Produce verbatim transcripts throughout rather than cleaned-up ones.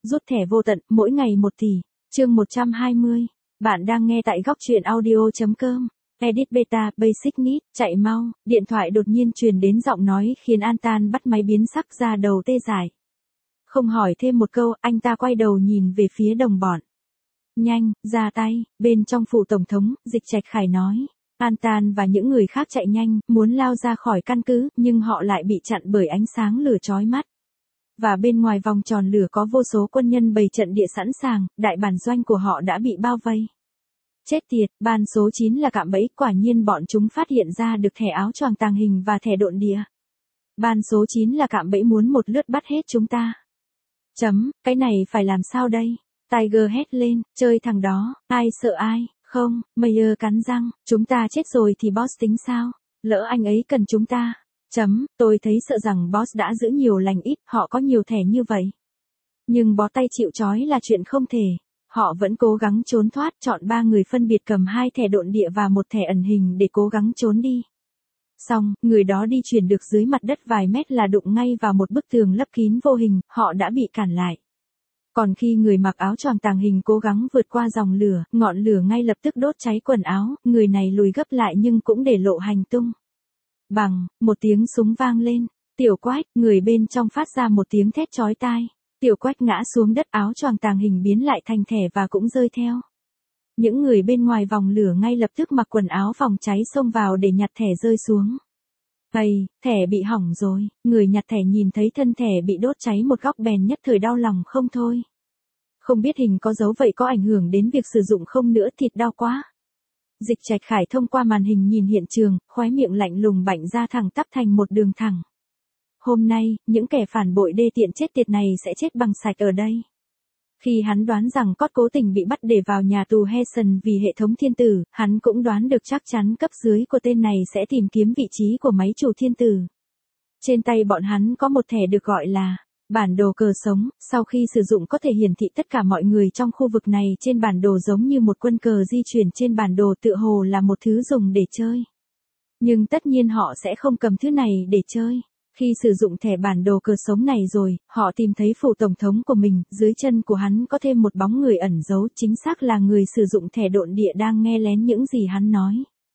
Rút thẻ vô tận, mỗi ngày một tỷ. Chương một trăm hai mươi. Bạn đang nghe tại góc truyện audio chấm com. Edit beta, basic need, chạy mau. Điện thoại đột nhiên truyền đến giọng nói khiến Antan bắt máy biến sắc ra đầu tê dại. Không hỏi thêm một câu, anh ta quay đầu nhìn về phía đồng bọn. Nhanh, ra tay, bên trong phủ tổng thống, Dịch Trạch Khải nói. Antan và những người khác chạy nhanh, muốn lao ra khỏi căn cứ, nhưng họ lại bị chặn bởi ánh sáng lửa chói mắt. Và bên ngoài vòng tròn lửa có vô số quân nhân bày trận địa sẵn sàng, đại bản doanh của họ đã bị bao vây. Chết tiệt, ban số chín là cạm bẫy, quả nhiên bọn chúng phát hiện ra được thẻ áo choàng tàng hình và thẻ độn địa. Ban số chín là cạm bẫy muốn một lướt bắt hết chúng ta. Chấm, cái này phải làm sao đây? Tiger hét lên, chơi thằng đó, ai sợ ai, không, Mayer cắn răng, chúng ta chết rồi thì boss tính sao? Lỡ anh ấy cần chúng ta. Chấm, tôi thấy sợ rằng boss đã giữ nhiều lành ít, họ có nhiều thẻ như vậy. Nhưng bó tay chịu trói là chuyện không thể. Họ vẫn cố gắng trốn thoát, chọn ba người phân biệt cầm hai thẻ độn địa và một thẻ ẩn hình để cố gắng trốn đi. Xong, người đó đi chuyển được dưới mặt đất vài mét là đụng ngay vào một bức tường lấp kín vô hình, họ đã bị cản lại. Còn khi người mặc áo choàng tàng hình cố gắng vượt qua dòng lửa, ngọn lửa ngay lập tức đốt cháy quần áo, người này lùi gấp lại nhưng cũng để lộ hành tung. Bằng, một tiếng súng vang lên, Tiểu Quách, người bên trong phát ra một tiếng thét chói tai. Tiểu Quách ngã xuống đất, áo choàng tàng hình biến lại thành thẻ và cũng rơi theo. Những người bên ngoài vòng lửa ngay lập tức mặc quần áo phòng cháy xông vào để nhặt thẻ rơi xuống. Ây, thẻ bị hỏng rồi, người nhặt thẻ nhìn thấy thân thẻ bị đốt cháy một góc bèn nhất thời đau lòng không thôi. Không biết hình có dấu vậy có ảnh hưởng đến việc sử dụng không nữa, thịt đau quá. Dịch Trạch Khải thông qua màn hình nhìn hiện trường, khóe miệng lạnh lùng bạnh ra thẳng tắp thành một đường thẳng. Hôm nay, những kẻ phản bội đê tiện chết tiệt này sẽ chết bằng sạch ở đây. Khi hắn đoán rằng Cốt cố tình bị bắt để vào nhà tù Hessen vì hệ thống thiên tử, hắn cũng đoán được chắc chắn cấp dưới của tên này sẽ tìm kiếm vị trí của máy chủ thiên tử. Trên tay bọn hắn có một thẻ được gọi là bản đồ cờ sống, sau khi sử dụng có thể hiển thị tất cả mọi người trong khu vực này trên bản đồ giống như một quân cờ di chuyển trên bản đồ, tựa hồ là một thứ dùng để chơi. Nhưng tất nhiên họ sẽ không cầm thứ này để chơi. Khi sử dụng thẻ bản đồ cờ sống này rồi, họ tìm thấy phủ tổng thống của mình, dưới chân của hắn có thêm một bóng người ẩn giấu, chính xác là người sử dụng thẻ độn địa đang nghe lén những gì hắn nói.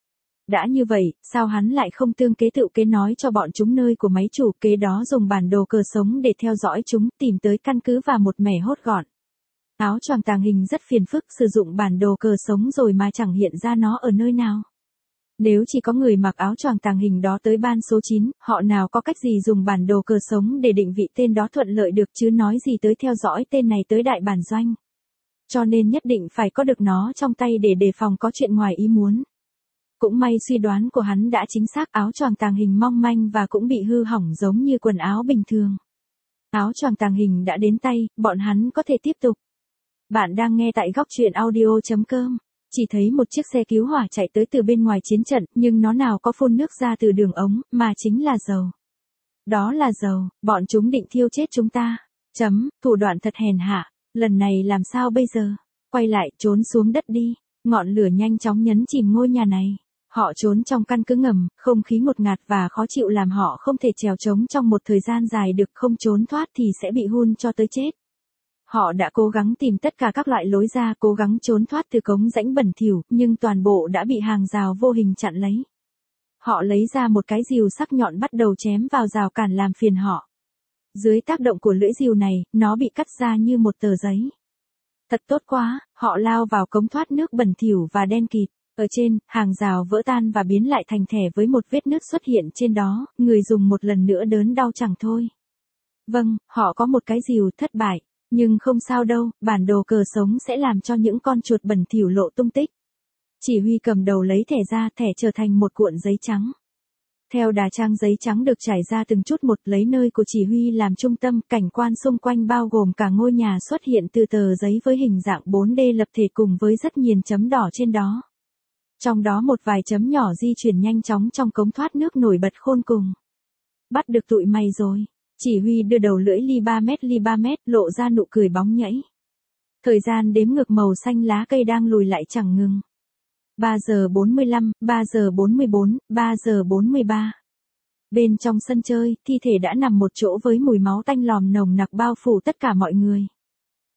Đã như vậy, sao hắn lại không tương kế tự kế nói cho bọn chúng nơi của máy chủ, kế đó dùng bản đồ cờ sống để theo dõi chúng, tìm tới căn cứ và một mẻ hốt gọn. Áo choàng tàng hình rất phiền phức, sử dụng bản đồ cờ sống rồi mà chẳng hiện ra nó ở nơi nào. Nếu chỉ có người mặc áo choàng tàng hình đó tới ban số chín, họ nào có cách gì dùng bản đồ cờ sống để định vị tên đó thuận lợi được, chứ nói gì tới theo dõi tên này tới đại bản doanh. Cho nên nhất định phải có được nó trong tay để đề phòng có chuyện ngoài ý muốn. Cũng may suy đoán của hắn đã chính xác, áo choàng tàng hình mong manh và cũng bị hư hỏng giống như quần áo bình thường. Áo choàng tàng hình đã đến tay, bọn hắn có thể tiếp tục. Bạn đang nghe tại góc truyện audio chấm com. Chỉ thấy một chiếc xe cứu hỏa chạy tới từ bên ngoài chiến trận, nhưng nó nào có phun nước ra từ đường ống, mà chính là dầu. Đó là dầu, bọn chúng định thiêu chết chúng ta. Chấm, thủ đoạn thật hèn hạ, lần này làm sao bây giờ? Quay lại, trốn xuống đất đi. Ngọn lửa nhanh chóng nhấn chìm ngôi nhà này. Họ trốn trong căn cứ ngầm, không khí ngột ngạt và khó chịu làm họ không thể trèo trống trong một thời gian dài được, không trốn thoát thì sẽ bị hun cho tới chết. Họ đã cố gắng tìm tất cả các loại lối ra, cố gắng trốn thoát từ cống rãnh bẩn thỉu, nhưng toàn bộ đã bị hàng rào vô hình chặn lấy. Họ lấy ra một cái rìu sắc nhọn bắt đầu chém vào rào cản làm phiền họ. Dưới tác động của lưỡi rìu này, nó bị cắt ra như một tờ giấy. Thật tốt quá, họ lao vào cống thoát nước bẩn thỉu và đen kịt. Ở trên, hàng rào vỡ tan và biến lại thành thẻ với một vết nứt xuất hiện trên đó, người dùng một lần nữa đớn đau chẳng thôi. Vâng, họ có một cái rìu, thất bại. Nhưng không sao đâu, bản đồ cờ sống sẽ làm cho những con chuột bẩn thỉu lộ tung tích. Chỉ huy cầm đầu lấy thẻ ra, thẻ trở thành một cuộn giấy trắng. Theo đà trang giấy trắng được trải ra từng chút một, lấy nơi của chỉ huy làm trung tâm, cảnh quan xung quanh bao gồm cả ngôi nhà xuất hiện từ tờ giấy với hình dạng bốn D lập thể cùng với rất nhiều chấm đỏ trên đó. Trong đó một vài chấm nhỏ di chuyển nhanh chóng trong cống thoát nước nổi bật khôn cùng. Bắt được tụi mày rồi. Chỉ huy đưa đầu lưỡi ly ba mét ly ba mét, lộ ra nụ cười bóng nhảy. Thời gian đếm ngược màu xanh lá cây đang lùi lại chẳng ngừng. ba giờ bốn mươi lăm, ba giờ bốn mươi bốn, ba giờ bốn mươi ba. Bên trong sân chơi, thi thể đã nằm một chỗ với mùi máu tanh lòm nồng nặc bao phủ tất cả mọi người.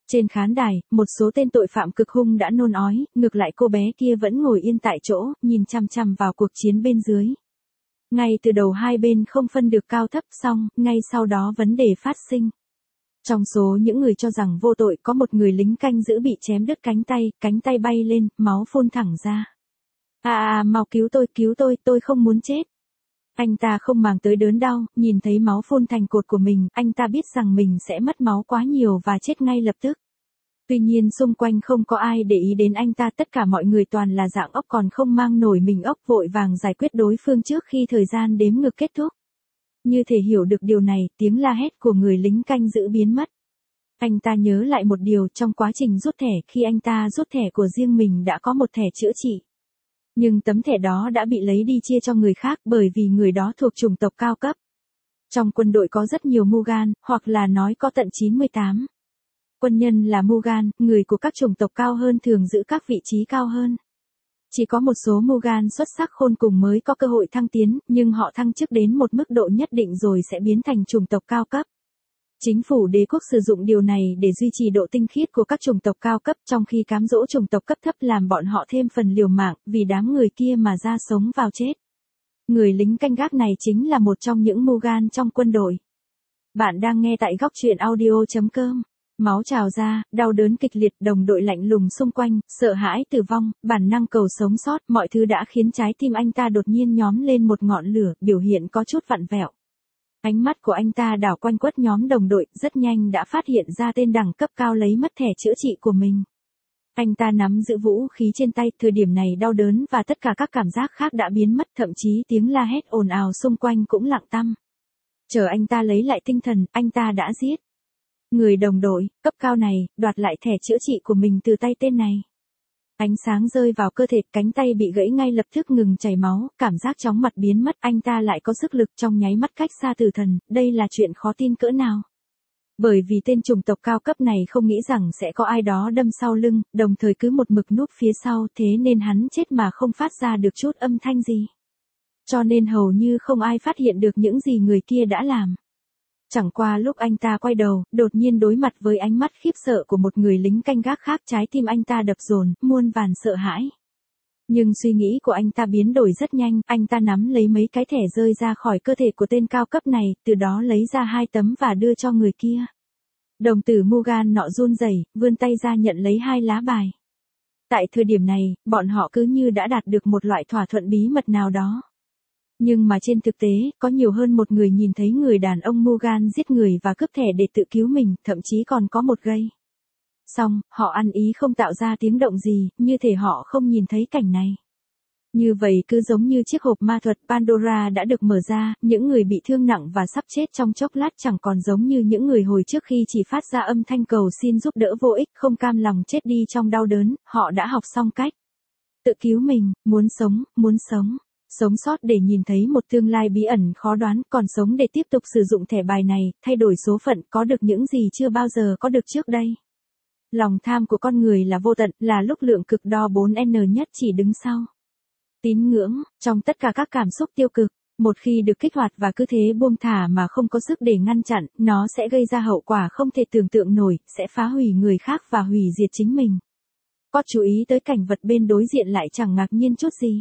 Trên khán đài, một số tên tội phạm cực hung đã nôn ói, ngược lại cô bé kia vẫn ngồi yên tại chỗ, nhìn chằm chằm vào cuộc chiến bên dưới. Ngay từ đầu hai bên không phân được cao thấp xong, ngay sau đó vấn đề phát sinh. Trong số những người cho rằng vô tội có một người lính canh giữ bị chém đứt cánh tay, cánh tay bay lên, máu phun thẳng ra. À à, mau cứu tôi, cứu tôi, tôi không muốn chết. Anh ta không màng tới đớn đau, nhìn thấy máu phun thành cột của mình, anh ta biết rằng mình sẽ mất máu quá nhiều và chết ngay lập tức. Tuy nhiên xung quanh không có ai để ý đến anh ta, tất cả mọi người toàn là dạng ốc còn không mang nổi mình ốc vội vàng giải quyết đối phương trước khi thời gian đếm ngược kết thúc. Như thể hiểu được điều này, tiếng la hét của người lính canh giữ biến mất. Anh ta nhớ lại một điều trong quá trình rút thẻ, khi anh ta rút thẻ của riêng mình đã có một thẻ chữa trị. Nhưng tấm thẻ đó đã bị lấy đi chia cho người khác bởi vì người đó thuộc chủng tộc cao cấp. Trong quân đội có rất nhiều Mugan, hoặc là nói có tận chín mươi tám. Quân nhân là Mugan, người của các chủng tộc cao hơn thường giữ các vị trí cao hơn. Chỉ có một số Mugan xuất sắc khôn cùng mới có cơ hội thăng tiến, nhưng họ thăng chức đến một mức độ nhất định rồi sẽ biến thành chủng tộc cao cấp. Chính phủ đế quốc sử dụng điều này để duy trì độ tinh khiết của các chủng tộc cao cấp, trong khi cám dỗ chủng tộc cấp thấp làm bọn họ thêm phần liều mạng, vì đám người kia mà ra sống vào chết. Người lính canh gác này chính là một trong những Mugan trong quân đội. Bạn đang nghe tại góc truyện audio chấm com. Máu trào ra, đau đớn kịch liệt, đồng đội lạnh lùng xung quanh, sợ hãi tử vong, bản năng cầu sống sót, mọi thứ đã khiến trái tim anh ta đột nhiên nhóm lên một ngọn lửa, biểu hiện có chút vặn vẹo. Ánh mắt của anh ta đảo quanh quất nhóm đồng đội, rất nhanh đã phát hiện ra tên đẳng cấp cao lấy mất thẻ chữa trị của mình. Anh ta nắm giữ vũ khí trên tay, thời điểm này đau đớn và tất cả các cảm giác khác đã biến mất, thậm chí tiếng la hét ồn ào xung quanh cũng lặng tăm. Chờ anh ta lấy lại tinh thần, anh ta đã giết người đồng đội cấp cao này, đoạt lại thẻ chữa trị của mình từ tay tên này. Ánh sáng rơi vào cơ thể, cánh tay bị gãy ngay lập tức ngừng chảy máu, cảm giác chóng mặt biến mất, anh ta lại có sức lực trong nháy mắt cách xa tử thần, đây là chuyện khó tin cỡ nào. Bởi vì tên chủng tộc cao cấp này không nghĩ rằng sẽ có ai đó đâm sau lưng, đồng thời cứ một mực núp phía sau, thế nên hắn chết mà không phát ra được chút âm thanh gì. Cho nên hầu như không ai phát hiện được những gì người kia đã làm. Chẳng qua lúc anh ta quay đầu, đột nhiên đối mặt với ánh mắt khiếp sợ của một người lính canh gác khác, trái tim anh ta đập dồn, muôn vàn sợ hãi. Nhưng suy nghĩ của anh ta biến đổi rất nhanh, anh ta nắm lấy mấy cái thẻ rơi ra khỏi cơ thể của tên cao cấp này, từ đó lấy ra hai tấm và đưa cho người kia. Đồng tử Mugan nọ run rẩy, vươn tay ra nhận lấy hai lá bài. Tại thời điểm này, bọn họ cứ như đã đạt được một loại thỏa thuận bí mật nào đó. Nhưng mà trên thực tế, có nhiều hơn một người nhìn thấy người đàn ông Mugan giết người và cướp thẻ để tự cứu mình, thậm chí còn có một gây. Xong, họ ăn ý không tạo ra tiếng động gì, như thể họ không nhìn thấy cảnh này. Như vậy cứ giống như chiếc hộp ma thuật Pandora đã được mở ra, những người bị thương nặng và sắp chết trong chốc lát chẳng còn giống như những người hồi trước khi chỉ phát ra âm thanh cầu xin giúp đỡ vô ích, không cam lòng chết đi trong đau đớn, họ đã học xong cách tự cứu mình, muốn sống, muốn sống. Sống sót để nhìn thấy một tương lai bí ẩn khó đoán, còn sống để tiếp tục sử dụng thẻ bài này, thay đổi số phận, có được những gì chưa bao giờ có được trước đây. Lòng tham của con người là vô tận, là lúc lượng cực đo bốn N nhất chỉ đứng sau. Tín ngưỡng, trong tất cả các cảm xúc tiêu cực, một khi được kích hoạt và cứ thế buông thả mà không có sức để ngăn chặn, nó sẽ gây ra hậu quả không thể tưởng tượng nổi, sẽ phá hủy người khác và hủy diệt chính mình. Có chú ý tới cảnh vật bên đối diện lại chẳng ngạc nhiên chút gì.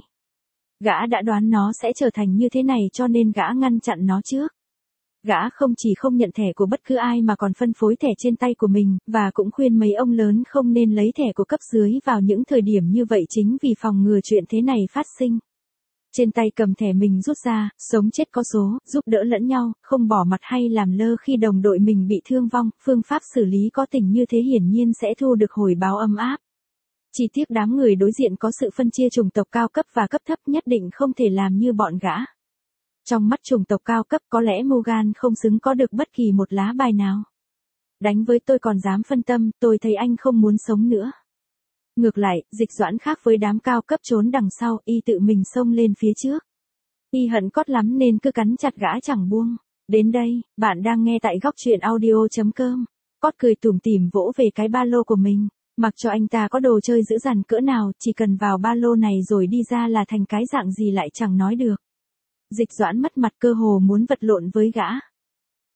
Gã đã đoán nó sẽ trở thành như thế này cho nên gã ngăn chặn nó trước. Gã không chỉ không nhận thẻ của bất cứ ai mà còn phân phối thẻ trên tay của mình, và cũng khuyên mấy ông lớn không nên lấy thẻ của cấp dưới vào những thời điểm như vậy chính vì phòng ngừa chuyện thế này phát sinh. Trên tay cầm thẻ mình rút ra, sống chết có số, giúp đỡ lẫn nhau, không bỏ mặt hay làm lơ khi đồng đội mình bị thương vong, phương pháp xử lý có tình như thế hiển nhiên sẽ thu được hồi báo ấm áp. Chỉ tiếc đám người đối diện có sự phân chia chủng tộc cao cấp và cấp thấp nhất định không thể làm như bọn gã. Trong mắt chủng tộc cao cấp có lẽ Mugan không xứng có được bất kỳ một lá bài nào. Đánh với tôi còn dám phân tâm, tôi thấy anh không muốn sống nữa. Ngược lại, Dịch Doãn khác với đám cao cấp trốn đằng sau, y tự mình xông lên phía trước. Y hận cốt lắm nên cứ cắn chặt gã chẳng buông. Đến đây, bạn đang nghe tại góc truyện audio chấm com. Cốt cười tủm tỉm vỗ về cái ba lô của mình. Mặc cho anh ta có đồ chơi dữ dằn cỡ nào, chỉ cần vào ba lô này rồi đi ra là thành cái dạng gì lại chẳng nói được. Dịch Doãn mất mặt cơ hồ muốn vật lộn với gã.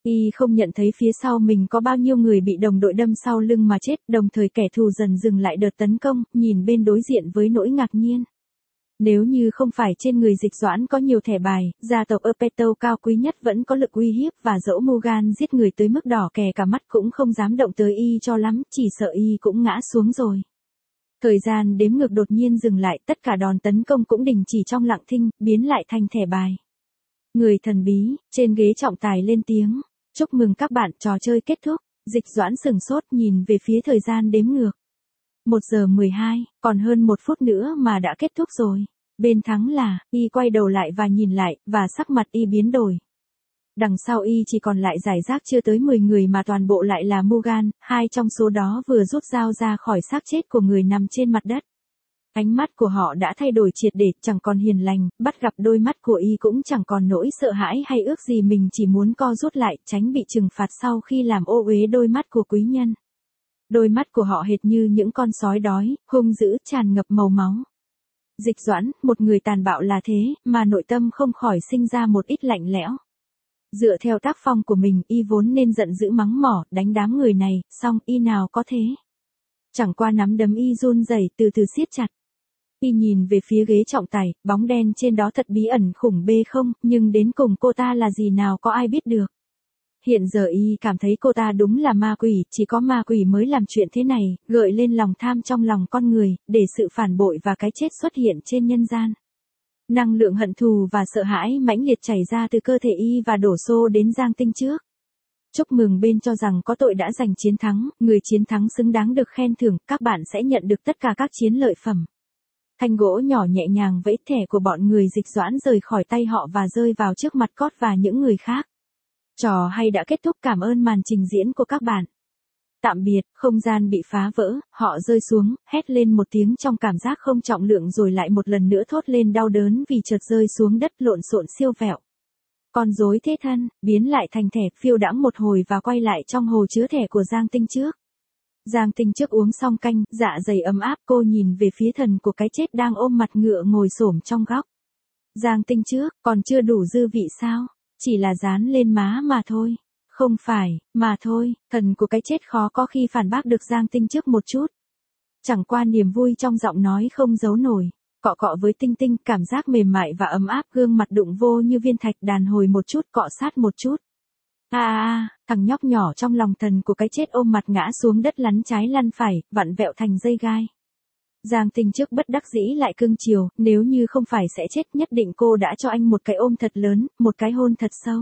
Y không nhận thấy phía sau mình có bao nhiêu người bị đồng đội đâm sau lưng mà chết, đồng thời kẻ thù dần dừng lại đợt tấn công, nhìn bên đối diện với nỗi ngạc nhiên. Nếu như không phải trên người Dịch Doãn có nhiều thẻ bài, gia tộc Erpeto cao quý nhất vẫn có lực uy hiếp và dẫu Morgan giết người tới mức đỏ kè cả mắt cũng không dám động tới Y cho lắm, chỉ sợ Y cũng ngã xuống rồi. Thời gian đếm ngược đột nhiên dừng lại, tất cả đòn tấn công cũng đình chỉ trong lặng thinh, biến lại thành thẻ bài. Người thần bí, trên ghế trọng tài lên tiếng. Chúc mừng các bạn, trò chơi kết thúc. Dịch Doãn sừng sốt nhìn về phía thời gian đếm ngược. một giờ mười hai, còn hơn một phút nữa mà đã kết thúc rồi. Bên thắng là, Y quay đầu lại và nhìn lại, và sắc mặt Y biến đổi. Đằng sau Y chỉ còn lại giải rác chưa tới mười người mà toàn bộ lại là Morgan, hai trong số đó vừa rút dao ra khỏi xác chết của người nằm trên mặt đất. Ánh mắt của họ đã thay đổi triệt để, chẳng còn hiền lành, bắt gặp đôi mắt của Y cũng chẳng còn nỗi sợ hãi hay ước gì mình chỉ muốn co rút lại, tránh bị trừng phạt sau khi làm ô uế đôi mắt của quý nhân. Đôi mắt của họ hệt như những con sói đói, hung dữ, tràn ngập màu máu. Dịch Doãn, một người tàn bạo là thế, mà nội tâm không khỏi sinh ra một ít lạnh lẽo. Dựa theo tác phong của mình, Y vốn nên giận dữ mắng mỏ, đánh đám người này, song Y nào có thế. Chẳng qua nắm đấm Y run rẩy từ từ siết chặt. Y nhìn về phía ghế trọng tài, bóng đen trên đó thật bí ẩn khủng bê không, nhưng đến cùng cô ta là gì nào có ai biết được. Hiện giờ Y cảm thấy cô ta đúng là ma quỷ, chỉ có ma quỷ mới làm chuyện thế này, gợi lên lòng tham trong lòng con người, để sự phản bội và cái chết xuất hiện trên nhân gian. Năng lượng hận thù và sợ hãi mãnh liệt chảy ra từ cơ thể Y và đổ xô đến Giang Tinh trước. Chúc mừng bên cho rằng có tội đã giành chiến thắng, người chiến thắng xứng đáng được khen thưởng, các bạn sẽ nhận được tất cả các chiến lợi phẩm. Thanh gỗ nhỏ nhẹ nhàng vẫy, thẻ của bọn người Dịch Doãn rời khỏi tay họ và rơi vào trước mặt Cốt và những người khác. Trò hay đã kết thúc, cảm ơn màn trình diễn của các bạn. Tạm biệt, không gian bị phá vỡ, họ rơi xuống, hét lên một tiếng trong cảm giác không trọng lượng rồi lại một lần nữa thốt lên đau đớn vì chợt rơi xuống đất lộn xộn siêu vẹo. Con rối thế thân, biến lại thành thẻ, phiêu đãng một hồi và quay lại trong hồ chứa thẻ của Giang Tinh trước. Giang Tinh trước uống xong canh, dạ dày ấm áp, cô nhìn về phía thần của cái chết đang ôm mặt ngựa ngồi xổm trong góc. Giang Tinh trước, còn chưa đủ dư vị sao? Chỉ là dán lên má mà thôi. Không phải, mà thôi, thần của cái chết khó có khi phản bác được Giang Tinh trước một chút. Chẳng qua niềm vui trong giọng nói không giấu nổi. Cọ cọ với Tinh Tinh, cảm giác mềm mại và ấm áp, gương mặt đụng vô như viên thạch, đàn hồi một chút, cọ sát một chút. À à, thằng nhóc nhỏ trong lòng thần của cái chết ôm mặt ngã xuống đất, lăn trái lăn phải, vặn vẹo thành dây gai. Giang Tinh trước bất đắc dĩ lại cưng chiều, nếu như không phải sẽ chết nhất định cô đã cho anh một cái ôm thật lớn, một cái hôn thật sâu.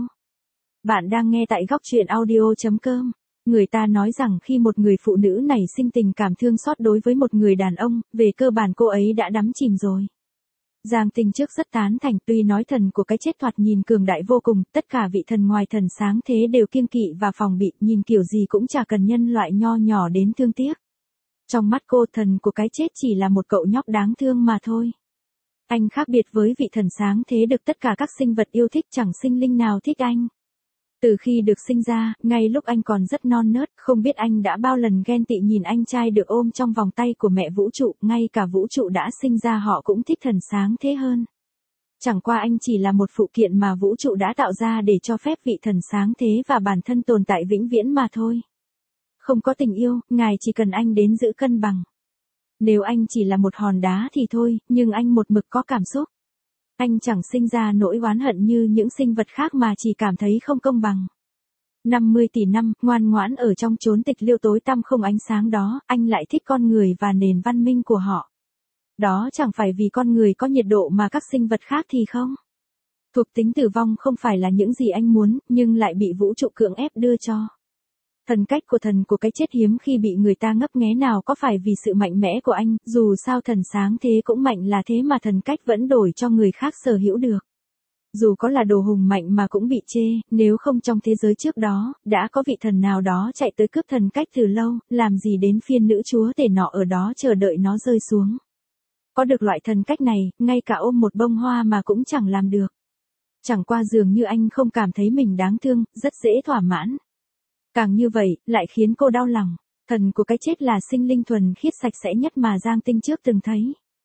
Bạn đang nghe tại góc truyện audio chấm com. Người ta nói rằng khi một người phụ nữ nảy sinh tình cảm thương xót đối với một người đàn ông, về cơ bản cô ấy đã đắm chìm rồi. Giang Tinh trước rất tán thành, tuy nói thần của cái chết thoạt nhìn cường đại vô cùng, tất cả vị thần ngoài thần sáng thế đều kiêng kỵ và phòng bị, nhìn kiểu gì cũng chả cần nhân loại nho nhỏ đến thương tiếc. Trong mắt cô, thần của cái chết chỉ là một cậu nhóc đáng thương mà thôi. Anh khác biệt với vị thần sáng thế được tất cả các sinh vật yêu thích, chẳng sinh linh nào thích anh. Từ khi được sinh ra, ngay lúc anh còn rất non nớt, không biết anh đã bao lần ghen tị nhìn anh trai được ôm trong vòng tay của mẹ vũ trụ, ngay cả vũ trụ đã sinh ra họ cũng thích thần sáng thế hơn. Chẳng qua anh chỉ là một phụ kiện mà vũ trụ đã tạo ra để cho phép vị thần sáng thế và bản thân tồn tại vĩnh viễn mà thôi. Không có tình yêu, ngài chỉ cần anh đến giữ cân bằng. Nếu anh chỉ là một hòn đá thì thôi, nhưng anh một mực có cảm xúc. Anh chẳng sinh ra nỗi oán hận như những sinh vật khác mà chỉ cảm thấy không công bằng. năm mươi tỷ năm, ngoan ngoãn ở trong chốn tịch liêu tối tăm không ánh sáng đó, anh lại thích con người và nền văn minh của họ. Đó chẳng phải vì con người có nhiệt độ mà các sinh vật khác thì không. Thuộc tính tử vong không phải là những gì anh muốn, nhưng lại bị vũ trụ cưỡng ép đưa cho. Thần cách của thần của cái chết hiếm khi bị người ta ngấp nghé, nào có phải vì sự mạnh mẽ của anh, dù sao thần sáng thế cũng mạnh là thế mà thần cách vẫn đổi cho người khác sở hữu được. Dù có là đồ hùng mạnh mà cũng bị chê, nếu không trong thế giới trước đó, đã có vị thần nào đó chạy tới cướp thần cách từ lâu, làm gì đến phiên nữ chúa tể nọ ở đó chờ đợi nó rơi xuống. Có được loại thần cách này, ngay cả ôm một bông hoa mà cũng chẳng làm được. Chẳng qua dường như anh không cảm thấy mình đáng thương, rất dễ thỏa mãn. Càng như vậy, lại khiến cô đau lòng. Thần của cái chết là sinh linh thuần khiết sạch sẽ nhất mà Giang Tinh trước từng thấy.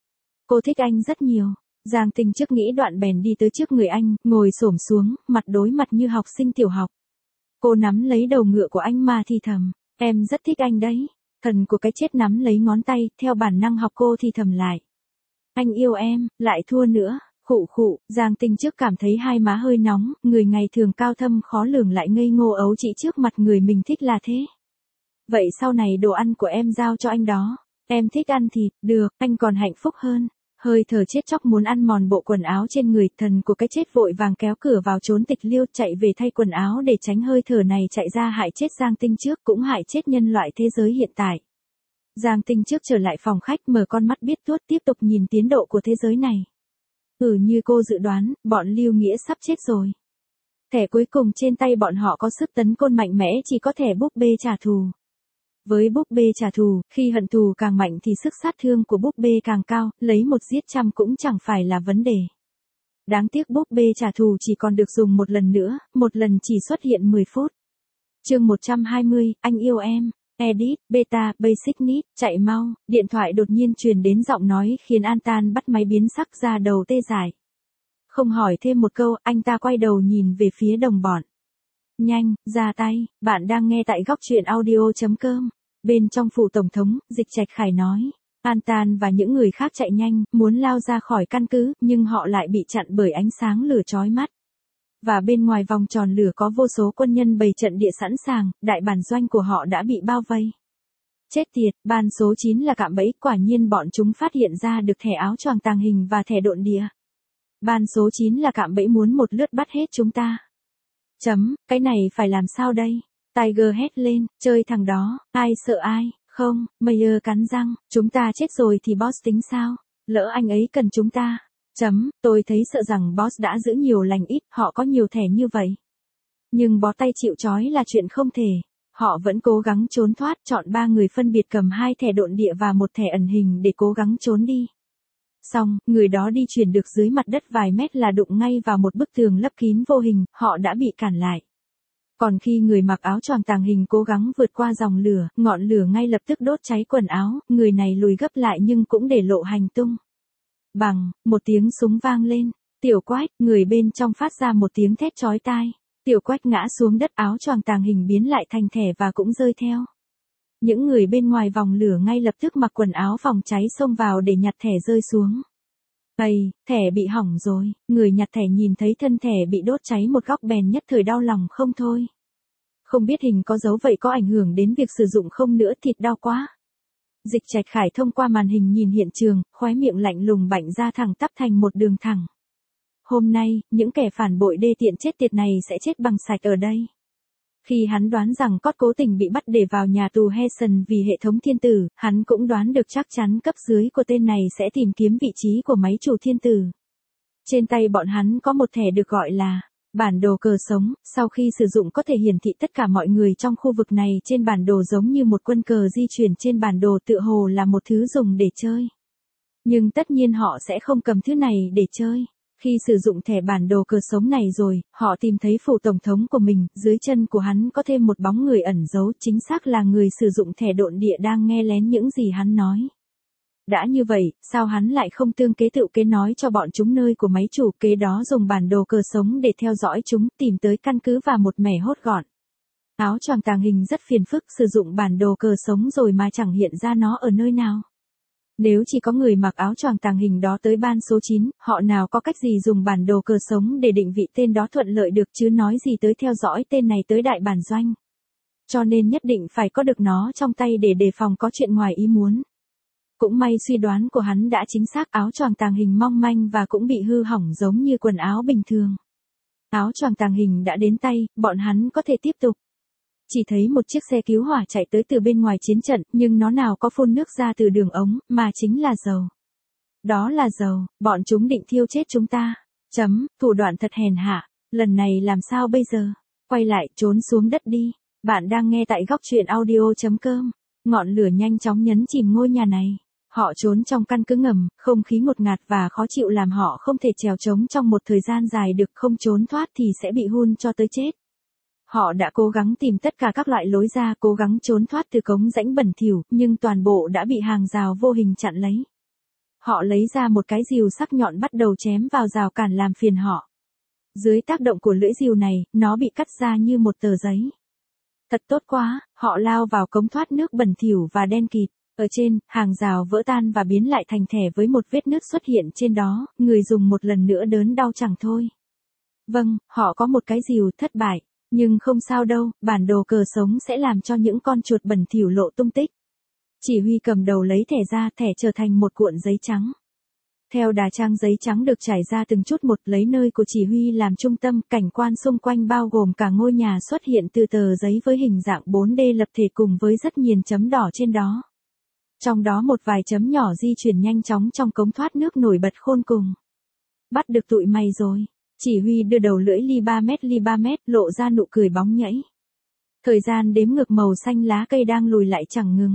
Cô thích anh rất nhiều. Giang Tinh trước nghĩ đoạn bèn đi tới trước người anh, ngồi xổm xuống, mặt đối mặt như học sinh tiểu học. Cô nắm lấy đầu ngựa của anh mà thì thầm, em rất thích anh đấy. Thần của cái chết nắm lấy ngón tay, theo bản năng học cô thì thầm lại. Anh yêu em, lại thua nữa. Khụ khụ, Giang Tinh trước cảm thấy hai má hơi nóng, người ngày thường cao thâm khó lường lại ngây ngô ấu trĩ trước mặt người mình thích là thế. Vậy sau này đồ ăn của em giao cho anh đó. Em thích ăn thịt, được, anh còn hạnh phúc hơn. Hơi thở chết chóc muốn ăn mòn bộ quần áo trên người, thần của cái chết vội vàng kéo cửa vào trốn tịch liêu, chạy về thay quần áo để tránh hơi thở này chạy ra hại chết Giang Tinh trước, cũng hại chết nhân loại thế giới hiện tại. Giang Tinh trước trở lại phòng khách, mở con mắt biết tuốt, tiếp tục nhìn tiến độ của thế giới này. Ừ, như cô dự đoán, bọn Lưu Nghĩa sắp chết rồi. Thẻ cuối cùng trên tay bọn họ có sức tấn công mạnh mẽ, chỉ có thẻ búp bê trả thù. Với búp bê trả thù, khi hận thù càng mạnh thì sức sát thương của búp bê càng cao, lấy một giết trăm cũng chẳng phải là vấn đề. Đáng tiếc búp bê trả thù chỉ còn được dùng một lần nữa, một lần chỉ xuất hiện mười phút. Chương một trăm hai mươi, anh yêu em. Edit, beta, basic need, chạy mau, điện thoại đột nhiên truyền đến giọng nói khiến Antan bắt máy biến sắc, ra đầu tê dại. Không hỏi thêm một câu, anh ta quay đầu nhìn về phía đồng bọn. Nhanh, ra tay, bạn đang nghe tại góc truyện audio chấm com. Bên trong phủ tổng thống, Dịch Trạch Khải nói. Antan và những người khác chạy nhanh, muốn lao ra khỏi căn cứ, nhưng họ lại bị chặn bởi ánh sáng lửa chói mắt. Và bên ngoài vòng tròn lửa có vô số quân nhân bày trận địa sẵn sàng, đại bản doanh của họ đã bị bao vây. Chết tiệt, ban số chín là cạm bẫy, quả nhiên bọn chúng phát hiện ra được thẻ áo choàng tàng hình và thẻ độn địa. Ban số chín là cạm bẫy muốn một lướt bắt hết chúng ta. Chấm, cái này phải làm sao đây? Tiger hét lên, chơi thằng đó, ai sợ ai, không, Mayer cắn răng, chúng ta chết rồi thì boss tính sao? Lỡ anh ấy cần chúng ta. Chấm, tôi thấy sợ rằng boss đã giữ nhiều lành ít, họ có nhiều thẻ như vậy. Nhưng bó tay chịu trói là chuyện không thể. Họ vẫn cố gắng trốn thoát, chọn ba người phân biệt cầm hai thẻ độn địa và một thẻ ẩn hình để cố gắng trốn đi. Xong, người đó đi chuyển được dưới mặt đất vài mét là đụng ngay vào một bức tường lấp kín vô hình, họ đã bị cản lại. Còn khi người mặc áo choàng tàng hình cố gắng vượt qua dòng lửa, ngọn lửa ngay lập tức đốt cháy quần áo, người này lùi gấp lại nhưng cũng để lộ hành tung. Bằng, một tiếng súng vang lên, Tiểu Quách, người bên trong phát ra một tiếng thét chói tai. Tiểu Quách ngã xuống đất, áo choàng tàng hình biến lại thành thẻ và cũng rơi theo. Những người bên ngoài vòng lửa ngay lập tức mặc quần áo phòng cháy xông vào để nhặt thẻ rơi xuống. Ây, thẻ bị hỏng rồi, người nhặt thẻ nhìn thấy thân thẻ bị đốt cháy một góc bèn nhất thời đau lòng không thôi. Không biết hình có dấu vậy có ảnh hưởng đến việc sử dụng không nữa, thịt đau quá. Dịch Trạch Khải thông qua màn hình nhìn hiện trường, khóe miệng lạnh lùng bạnh ra thẳng tắp thành một đường thẳng. Hôm nay, những kẻ phản bội đê tiện chết tiệt này sẽ chết bằng sạch ở đây. Khi hắn đoán rằng Cốt cố tình bị bắt để vào nhà tù Hessen vì hệ thống thiên tử, hắn cũng đoán được chắc chắn cấp dưới của tên này sẽ tìm kiếm vị trí của máy chủ thiên tử. Trên tay bọn hắn có một thẻ được gọi là bản đồ cờ sống, sau khi sử dụng có thể hiển thị tất cả mọi người trong khu vực này trên bản đồ giống như một quân cờ di chuyển trên bản đồ, tựa hồ là một thứ dùng để chơi. Nhưng tất nhiên họ sẽ không cầm thứ này để chơi. Khi sử dụng thẻ bản đồ cờ sống này rồi, họ tìm thấy phủ tổng thống của mình, dưới chân của hắn có thêm một bóng người ẩn giấu, chính xác là người sử dụng thẻ độn địa đang nghe lén những gì hắn nói. Đã như vậy, sao hắn lại không tương kế tự kế nói cho bọn chúng nơi của máy chủ, kế đó dùng bản đồ cờ sống để theo dõi chúng, tìm tới căn cứ và một mẻ hốt gọn. Áo choàng tàng hình rất phiền phức, sử dụng bản đồ cờ sống rồi mà chẳng hiện ra nó ở nơi nào. Nếu chỉ có người mặc áo choàng tàng hình đó tới ban số chín, họ nào có cách gì dùng bản đồ cờ sống để định vị tên đó thuận lợi được, chứ nói gì tới theo dõi tên này tới đại bản doanh. Cho nên nhất định phải có được nó trong tay để đề phòng có chuyện ngoài ý muốn. Cũng may suy đoán của hắn đã chính xác, áo choàng tàng hình mong manh và cũng bị hư hỏng giống như quần áo bình thường. Áo choàng tàng hình đã đến tay, bọn hắn có thể tiếp tục. Chỉ thấy một chiếc xe cứu hỏa chạy tới từ bên ngoài chiến trận, nhưng nó nào có phun nước ra từ đường ống, mà chính là dầu. Đó là dầu, bọn chúng định thiêu chết chúng ta. Chấm, thủ đoạn thật hèn hạ, lần này làm sao bây giờ? Quay lại, trốn xuống đất đi. Bạn đang nghe tại góc truyện audio chấm com. Ngọn lửa nhanh chóng nhấn chìm ngôi nhà này. Họ trốn trong căn cứ ngầm, không khí ngột ngạt và khó chịu làm họ không thể trèo trống trong một thời gian dài được, không trốn thoát thì sẽ bị hun cho tới chết. Họ đã cố gắng tìm tất cả các loại lối ra, cố gắng trốn thoát từ cống rãnh bẩn thỉu, nhưng toàn bộ đã bị hàng rào vô hình chặn lấy. Họ lấy ra một cái rìu sắc nhọn bắt đầu chém vào rào cản làm phiền họ. Dưới tác động của lưỡi rìu này, nó bị cắt ra như một tờ giấy. Thật tốt quá, họ lao vào cống thoát nước bẩn thỉu và đen kịt. Ở trên, hàng rào vỡ tan và biến lại thành thẻ với một vết nứt xuất hiện trên đó, người dùng một lần nữa đớn đau chẳng thôi. Vâng, họ có một cái rìu thất bại, nhưng không sao đâu, bản đồ cờ sống sẽ làm cho những con chuột bẩn thỉu lộ tung tích. Chỉ huy cầm đầu lấy thẻ ra, thẻ trở thành một cuộn giấy trắng. Theo đà trang giấy trắng được trải ra từng chút một lấy nơi của chỉ huy làm trung tâm, cảnh quan xung quanh bao gồm cả ngôi nhà xuất hiện từ tờ giấy với hình dạng bốn D lập thể cùng với rất nhiều chấm đỏ trên đó. Trong đó một vài chấm nhỏ di chuyển nhanh chóng trong cống thoát nước nổi bật khôn cùng. Bắt được tụi mày rồi. Chỉ huy đưa đầu lưỡi ly ba mét ly ba mét lộ ra nụ cười bóng nhảy. Thời gian đếm ngược màu xanh lá cây đang lùi lại chẳng ngừng.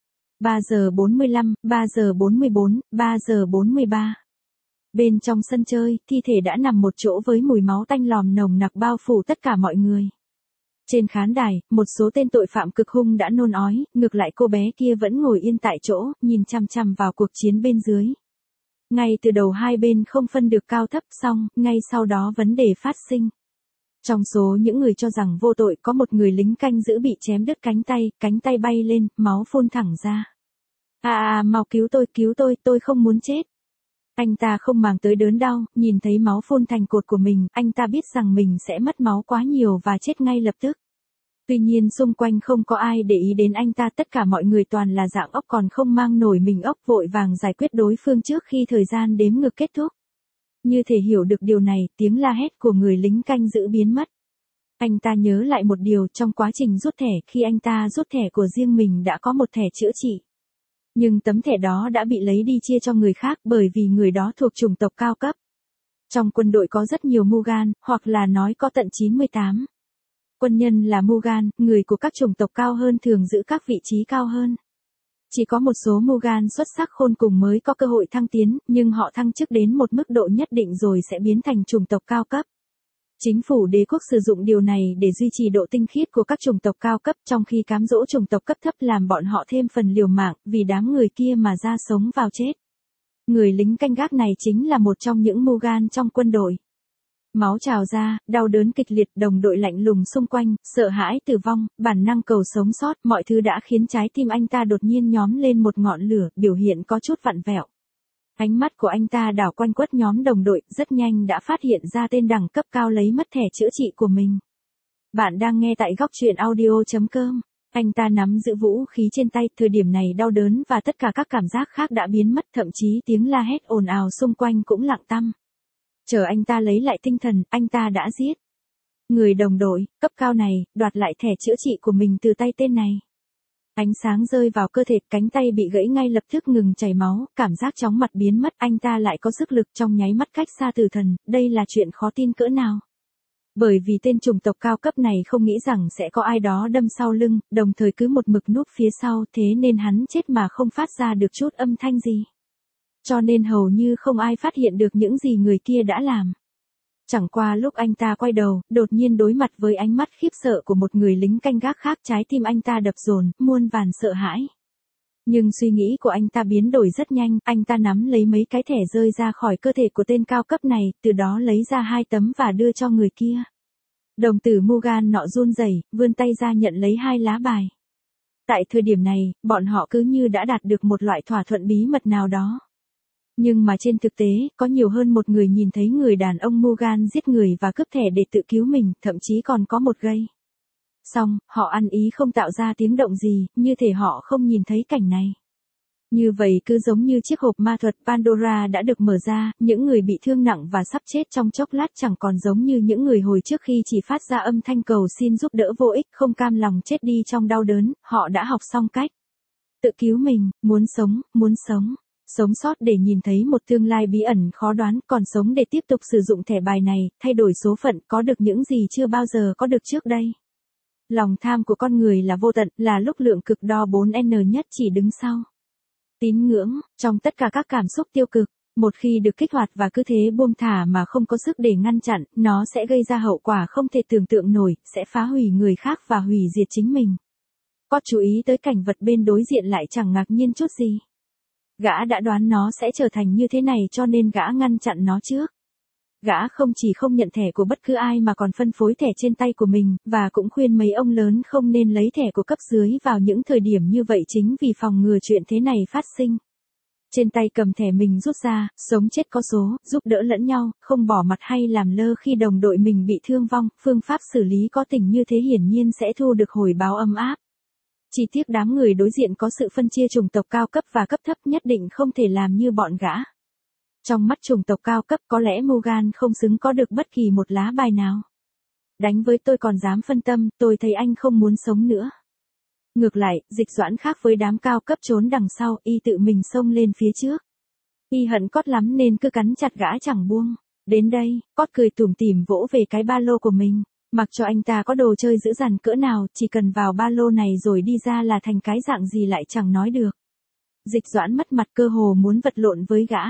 ba giờ bốn mươi lăm, ba giờ bốn mươi bốn, ba giờ bốn mươi ba. Bên trong sân chơi, thi thể đã nằm một chỗ với mùi máu tanh lòm nồng nặc bao phủ tất cả mọi người. Trên khán đài, một số tên tội phạm cực hung đã nôn ói, ngược lại cô bé kia vẫn ngồi yên tại chỗ, nhìn chằm chằm vào cuộc chiến bên dưới. Ngay từ đầu hai bên không phân được cao thấp xong, ngay sau đó vấn đề phát sinh. Trong số những người cho rằng vô tội có một người lính canh giữ bị chém đứt cánh tay, cánh tay bay lên, máu phun thẳng ra. À à, mau cứu tôi, cứu tôi, tôi không muốn chết. Anh ta không màng tới đớn đau, nhìn thấy máu phun thành cột của mình, anh ta biết rằng mình sẽ mất máu quá nhiều và chết ngay lập tức. Tuy nhiên xung quanh không có ai để ý đến anh ta, tất cả mọi người toàn là dạng ốc còn không mang nổi mình ốc vội vàng giải quyết đối phương trước khi thời gian đếm ngược kết thúc. Như thể hiểu được điều này, tiếng la hét của người lính canh giữ biến mất. Anh ta nhớ lại một điều trong quá trình rút thẻ, khi anh ta rút thẻ của riêng mình đã có một thẻ chữa trị. Nhưng tấm thẻ đó đã bị lấy đi chia cho người khác bởi vì người đó thuộc chủng tộc cao cấp. Trong quân đội có rất nhiều Mugan, hoặc là nói có tận chín mươi tám. Quân nhân là Mugan, người của các chủng tộc cao hơn thường giữ các vị trí cao hơn. Chỉ có một số Mugan xuất sắc khôn cùng mới có cơ hội thăng tiến, nhưng họ thăng chức đến một mức độ nhất định rồi sẽ biến thành chủng tộc cao cấp. Chính phủ đế quốc sử dụng điều này để duy trì độ tinh khiết của các chủng tộc cao cấp trong khi cám dỗ chủng tộc cấp thấp làm bọn họ thêm phần liều mạng vì đám người kia mà ra sống vào chết. Người lính canh gác này chính là một trong những Mugan trong quân đội. Máu trào ra, đau đớn kịch liệt, đồng đội lạnh lùng xung quanh, sợ hãi tử vong, bản năng cầu sống sót, mọi thứ đã khiến trái tim anh ta đột nhiên nhóm lên một ngọn lửa, biểu hiện có chút vặn vẹo. Ánh mắt của anh ta đảo quanh quất nhóm đồng đội, rất nhanh đã phát hiện ra tên đẳng cấp cao lấy mất thẻ chữa trị của mình. Bạn đang nghe tại góc truyện audio chấm com. Anh ta nắm giữ vũ khí trên tay, thời điểm này đau đớn và tất cả các cảm giác khác đã biến mất, thậm chí tiếng la hét ồn ào xung quanh cũng lặng tăm. Chờ anh ta lấy lại tinh thần, anh ta đã giết người đồng đội cấp cao này, đoạt lại thẻ chữa trị của mình từ tay tên này. Ánh sáng rơi vào cơ thể, cánh tay bị gãy ngay lập tức ngừng chảy máu, cảm giác chóng mặt biến mất, anh ta lại có sức lực trong nháy mắt cách xa tử thần, đây là chuyện khó tin cỡ nào. Bởi vì tên chủng tộc cao cấp này không nghĩ rằng sẽ có ai đó đâm sau lưng, đồng thời cứ một mực núp phía sau, thế nên hắn chết mà không phát ra được chút âm thanh gì. Cho nên hầu như không ai phát hiện được những gì người kia đã làm. Chẳng qua lúc anh ta quay đầu, đột nhiên đối mặt với ánh mắt khiếp sợ của một người lính canh gác khác, trái tim anh ta đập dồn, muôn vàn sợ hãi. Nhưng suy nghĩ của anh ta biến đổi rất nhanh, anh ta nắm lấy mấy cái thẻ rơi ra khỏi cơ thể của tên cao cấp này, từ đó lấy ra hai tấm và đưa cho người kia. Đồng tử Mugan nọ run rẩy, vươn tay ra nhận lấy hai lá bài. Tại thời điểm này, bọn họ cứ như đã đạt được một loại thỏa thuận bí mật nào đó. Nhưng mà trên thực tế, có nhiều hơn một người nhìn thấy người đàn ông Mugan giết người và cướp thẻ để tự cứu mình, thậm chí còn có một gây. Xong, họ ăn ý không tạo ra tiếng động gì, như thể họ không nhìn thấy cảnh này. Như vậy cứ giống như chiếc hộp ma thuật Pandora đã được mở ra, những người bị thương nặng và sắp chết trong chốc lát chẳng còn giống như những người hồi trước khi chỉ phát ra âm thanh cầu xin giúp đỡ vô ích, không cam lòng chết đi trong đau đớn, họ đã học xong cách tự cứu mình, muốn sống, muốn sống. Sống sót để nhìn thấy một tương lai bí ẩn khó đoán, còn sống để tiếp tục sử dụng thẻ bài này, thay đổi số phận, có được những gì chưa bao giờ có được trước đây. Lòng tham của con người là vô tận, là lúc lượng cực đo bốn N nhất chỉ đứng sau. Tín ngưỡng, trong tất cả các cảm xúc tiêu cực, một khi được kích hoạt và cứ thế buông thả mà không có sức để ngăn chặn, nó sẽ gây ra hậu quả không thể tưởng tượng nổi, sẽ phá hủy người khác và hủy diệt chính mình. Có chú ý tới cảnh vật bên đối diện lại chẳng ngạc nhiên chút gì. Gã đã đoán nó sẽ trở thành như thế này cho nên gã ngăn chặn nó trước. gã không chỉ không nhận thẻ của bất cứ ai mà còn phân phối thẻ trên tay của mình, và cũng khuyên mấy ông lớn không nên lấy thẻ của cấp dưới vào những thời điểm như vậy chính vì phòng ngừa chuyện thế này phát sinh. Trên tay cầm thẻ mình rút ra, sống chết có số, giúp đỡ lẫn nhau, không bỏ mặt hay làm lơ khi đồng đội mình bị thương vong, phương pháp xử lý có tình như thế hiển nhiên sẽ thu được hồi báo ấm áp. Chỉ tiếc đám người đối diện có sự phân chia chủng tộc cao cấp và cấp thấp nhất định không thể làm như bọn gã. Trong mắt chủng tộc cao cấp có lẽ Morgan không xứng có được bất kỳ một lá bài nào. Đánh với tôi còn dám phân tâm, tôi thấy anh không muốn sống nữa. Ngược lại, Dịch Doãn khác với đám cao cấp trốn đằng sau, y tự mình xông lên phía trước. Y hận Cót lắm nên cứ cắn chặt gã chẳng buông. Đến đây, Cót cười tủm tỉm vỗ về cái ba lô của mình. Mặc cho anh ta có đồ chơi dữ dằn cỡ nào, chỉ cần vào ba lô này rồi đi ra là thành cái dạng gì lại chẳng nói được. Dịch Doãn mất mặt cơ hồ muốn vật lộn với gã.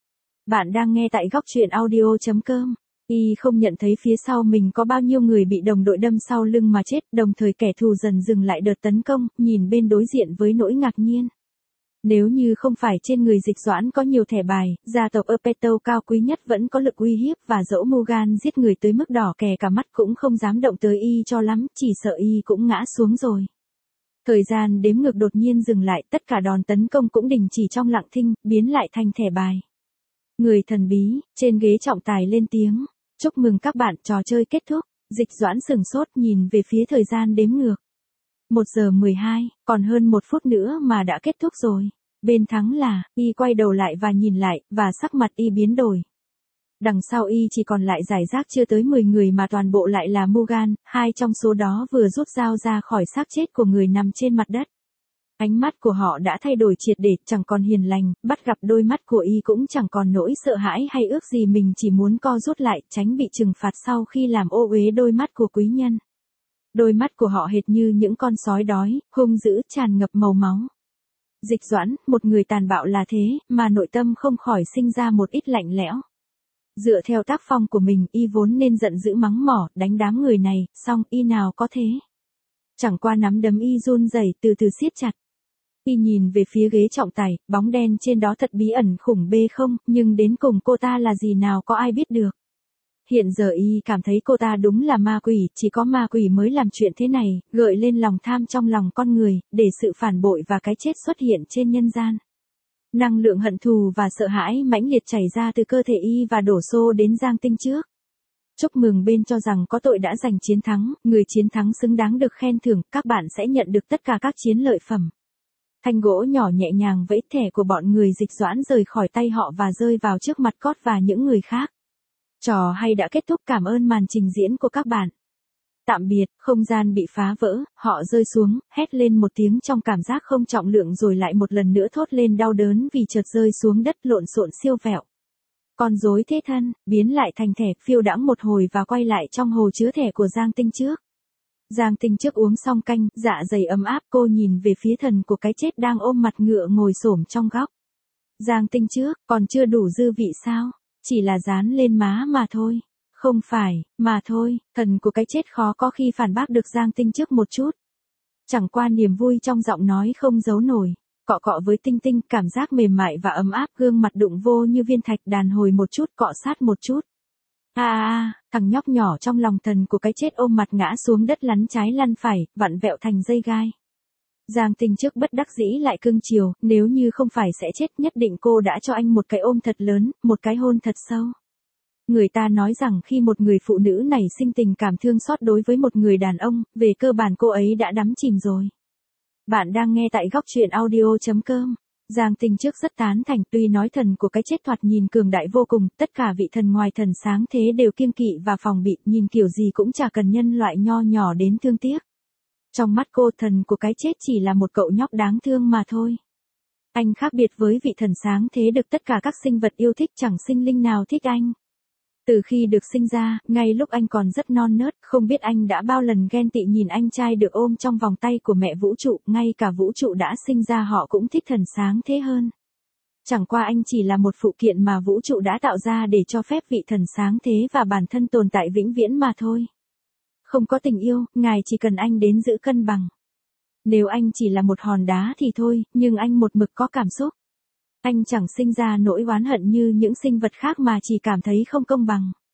Bạn đang nghe tại góc truyện audio chấm com. Y không nhận thấy phía sau mình có bao nhiêu người bị đồng đội đâm sau lưng mà chết, đồng thời kẻ thù dần dừng lại đợt tấn công, nhìn bên đối diện với nỗi ngạc nhiên. Nếu như không phải trên người Dịch Doãn có nhiều thẻ bài, gia tộc Epeto cao quý nhất vẫn có lực uy hiếp và dẫu Morgan giết người tới mức đỏ kè cả mắt cũng không dám động tới y cho lắm, chỉ sợ y cũng ngã xuống rồi. Thời gian đếm ngược đột nhiên dừng lại, tất cả đòn tấn công cũng đình chỉ trong lặng thinh, biến lại thành thẻ bài. Người thần bí, trên ghế trọng tài lên tiếng. Chúc mừng các bạn, trò chơi kết thúc. Dịch Doãn sừng sốt nhìn về phía thời gian đếm ngược. một giờ mười hai, còn hơn một phút nữa mà đã kết thúc rồi. Bên thắng là, y quay đầu lại và nhìn lại, và sắc mặt y biến đổi. Đằng sau y chỉ còn lại giải rác chưa tới mười người mà toàn bộ lại là Morgan, hai trong số đó vừa rút dao ra khỏi xác chết của người nằm trên mặt đất. Ánh mắt của họ đã thay đổi triệt để, chẳng còn hiền lành, bắt gặp đôi mắt của y cũng chẳng còn nỗi sợ hãi hay ước gì mình chỉ muốn co rút lại, tránh bị trừng phạt sau khi làm ô uế đôi mắt của quý nhân. Đôi mắt của họ hệt như những con sói đói, hung dữ, tràn ngập màu máu. Dịch Doãn, một người tàn bạo là thế, mà nội tâm không khỏi sinh ra một ít lạnh lẽo. Dựa theo tác phong của mình, y vốn nên giận dữ mắng mỏ, đánh đám người này, song y nào có thế. Chẳng qua nắm đấm y run rẩy từ từ siết chặt. Y nhìn về phía ghế trọng tài, bóng đen trên đó thật bí ẩn khủng bê không, nhưng đến cùng cô ta là gì nào có ai biết được. Hiện giờ y cảm thấy cô ta đúng là ma quỷ, chỉ có ma quỷ mới làm chuyện thế này, gợi lên lòng tham trong lòng con người, để sự phản bội và cái chết xuất hiện trên nhân gian. Năng lượng hận thù và sợ hãi mãnh liệt chảy ra từ cơ thể y và đổ xô đến Giang Tinh trước. Chúc mừng bên cho rằng có tội đã giành chiến thắng, người chiến thắng xứng đáng được khen thưởng, các bạn sẽ nhận được tất cả các chiến lợi phẩm. Thanh gỗ nhỏ nhẹ nhàng vẫy, thẻ của bọn người Dịch Doãn rời khỏi tay họ và rơi vào trước mặt Cót và những người khác. Trò hay đã kết thúc, cảm ơn màn trình diễn của các bạn. Tạm biệt, không gian bị phá vỡ, họ rơi xuống, hét lên một tiếng trong cảm giác không trọng lượng rồi lại một lần nữa thốt lên đau đớn vì chợt rơi xuống đất lộn xộn siêu vẹo. Con rối thế thân, biến lại thành thẻ, phiêu đãng một hồi và quay lại trong hồ chứa thẻ của Giang Tinh trước. Giang Tinh trước uống xong canh, dạ dày ấm áp, cô nhìn về phía thần của cái chết đang ôm mặt ngựa ngồi xổm trong góc. Giang Tinh trước, còn chưa đủ dư vị sao? Chỉ là dán lên má mà thôi. Không phải, mà thôi, thần của cái chết khó có khi phản bác được Giang Tinh trước một chút. Chẳng qua niềm vui trong giọng nói không giấu nổi. Cọ cọ với Tinh Tinh, cảm giác mềm mại và ấm áp, gương mặt đụng vô như viên thạch, đàn hồi một chút, cọ sát một chút. À à, thằng nhóc nhỏ trong lòng thần của cái chết ôm mặt ngã xuống đất, lăn trái lăn phải, vặn vẹo thành dây gai. Giang Tinh trước bất đắc dĩ lại cưng chiều, nếu như không phải sẽ chết nhất định cô đã cho anh một cái ôm thật lớn, một cái hôn thật sâu. Người ta nói rằng khi một người phụ nữ nảy sinh tình cảm thương xót đối với một người đàn ông, về cơ bản cô ấy đã đắm chìm rồi. Bạn đang nghe tại góc truyện audio chấm com. Giang Tinh trước rất tán thành, tuy nói thần của cái chết thoạt nhìn cường đại vô cùng, tất cả vị thần ngoài thần sáng thế đều kiêng kỵ và phòng bị, nhìn kiểu gì cũng chả cần nhân loại nho nhỏ đến thương tiếc. Trong mắt cô, thần của cái chết chỉ là một cậu nhóc đáng thương mà thôi. Anh khác biệt với vị thần sáng thế được tất cả các sinh vật yêu thích, chẳng sinh linh nào thích anh. Từ khi được sinh ra, ngay lúc anh còn rất non nớt, không biết anh đã bao lần ghen tị nhìn anh trai được ôm trong vòng tay của mẹ vũ trụ, ngay cả vũ trụ đã sinh ra họ cũng thích thần sáng thế hơn. Chẳng qua anh chỉ là một phụ kiện mà vũ trụ đã tạo ra để cho phép vị thần sáng thế và bản thân tồn tại vĩnh viễn mà thôi. Không có tình yêu, ngài chỉ cần anh đến giữ cân bằng. Nếu anh chỉ là một hòn đá thì thôi, nhưng anh một mực có cảm xúc. Anh chẳng sinh ra nỗi oán hận như những sinh vật khác mà chỉ cảm thấy không công bằng.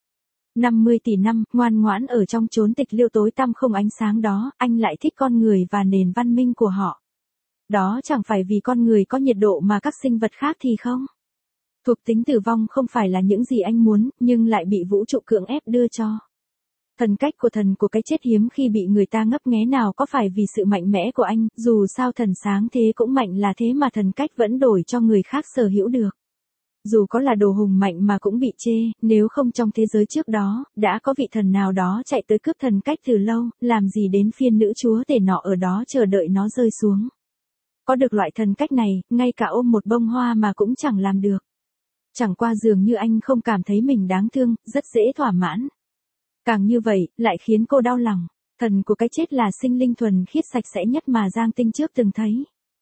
năm mươi tỷ năm, ngoan ngoãn ở trong chốn tịch liêu tối tăm không ánh sáng đó, anh lại thích con người và nền văn minh của họ. Đó chẳng phải vì con người có nhiệt độ mà các sinh vật khác thì không. Thuộc tính tử vong không phải là những gì anh muốn, nhưng lại bị vũ trụ cưỡng ép đưa cho. Thần cách của thần của cái chết hiếm khi bị người ta ngấp nghé nào có phải vì sự mạnh mẽ của anh, dù sao thần sáng thế cũng mạnh là thế mà thần cách vẫn đổi cho người khác sở hữu được. Dù có là đồ hùng mạnh mà cũng bị chê, nếu không trong thế giới trước đó, đã có vị thần nào đó chạy tới cướp thần cách từ lâu, làm gì đến phiên nữ chúa tể nọ ở đó chờ đợi nó rơi xuống. Có được loại thần cách này, ngay cả ôm một bông hoa mà cũng chẳng làm được. Chẳng qua dường như anh không cảm thấy mình đáng thương, rất dễ thỏa mãn. Càng như vậy, lại khiến cô đau lòng. Thần của cái chết là sinh linh thuần khiết sạch sẽ nhất mà Giang Tinh trước từng thấy.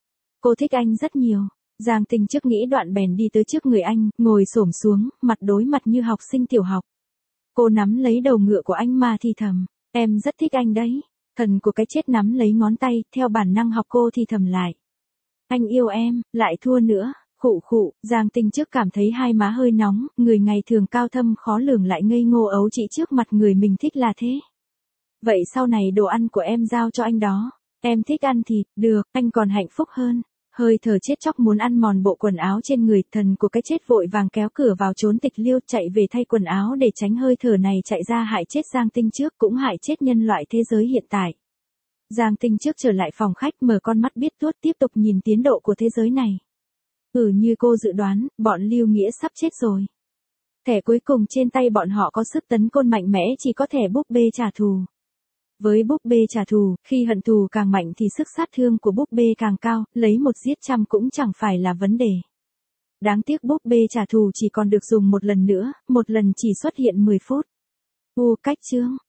Cô thích anh rất nhiều. Giang Tinh trước nghĩ đoạn bèn đi tới trước người anh, ngồi xổm xuống, mặt đối mặt như học sinh tiểu học. Cô nắm lấy đầu ngựa của anh mà thì thầm, em rất thích anh đấy. Thần của cái chết nắm lấy ngón tay, theo bản năng học cô thì thầm lại. Anh yêu em, lại thua nữa. Khụ khụ, Giang Tinh trước cảm thấy hai má hơi nóng, người ngày thường cao thâm khó lường lại ngây ngô ấu trĩ trước mặt người mình thích là thế. Vậy sau này đồ ăn của em giao cho anh đó. Em thích ăn thịt, được, anh còn hạnh phúc hơn. Hơi thở chết chóc muốn ăn mòn bộ quần áo trên người, thần của cái chết vội vàng kéo cửa vào trốn tịch liêu, chạy về thay quần áo để tránh hơi thở này chạy ra hại chết Giang Tinh trước, cũng hại chết nhân loại thế giới hiện tại. Giang Tinh trước trở lại phòng khách, mở con mắt biết tuốt, tiếp tục nhìn tiến độ của thế giới này. Ừ, như cô dự đoán, bọn Lưu Nghĩa sắp chết rồi. Thẻ cuối cùng trên tay bọn họ có sức tấn công mạnh mẽ, chỉ có thẻ búp bê trả thù. Với búp bê trả thù, khi hận thù càng mạnh thì sức sát thương của búp bê càng cao, lấy một giết trăm cũng chẳng phải là vấn đề. Đáng tiếc búp bê trả thù chỉ còn được dùng một lần nữa, một lần chỉ xuất hiện mười phút. U cách chương.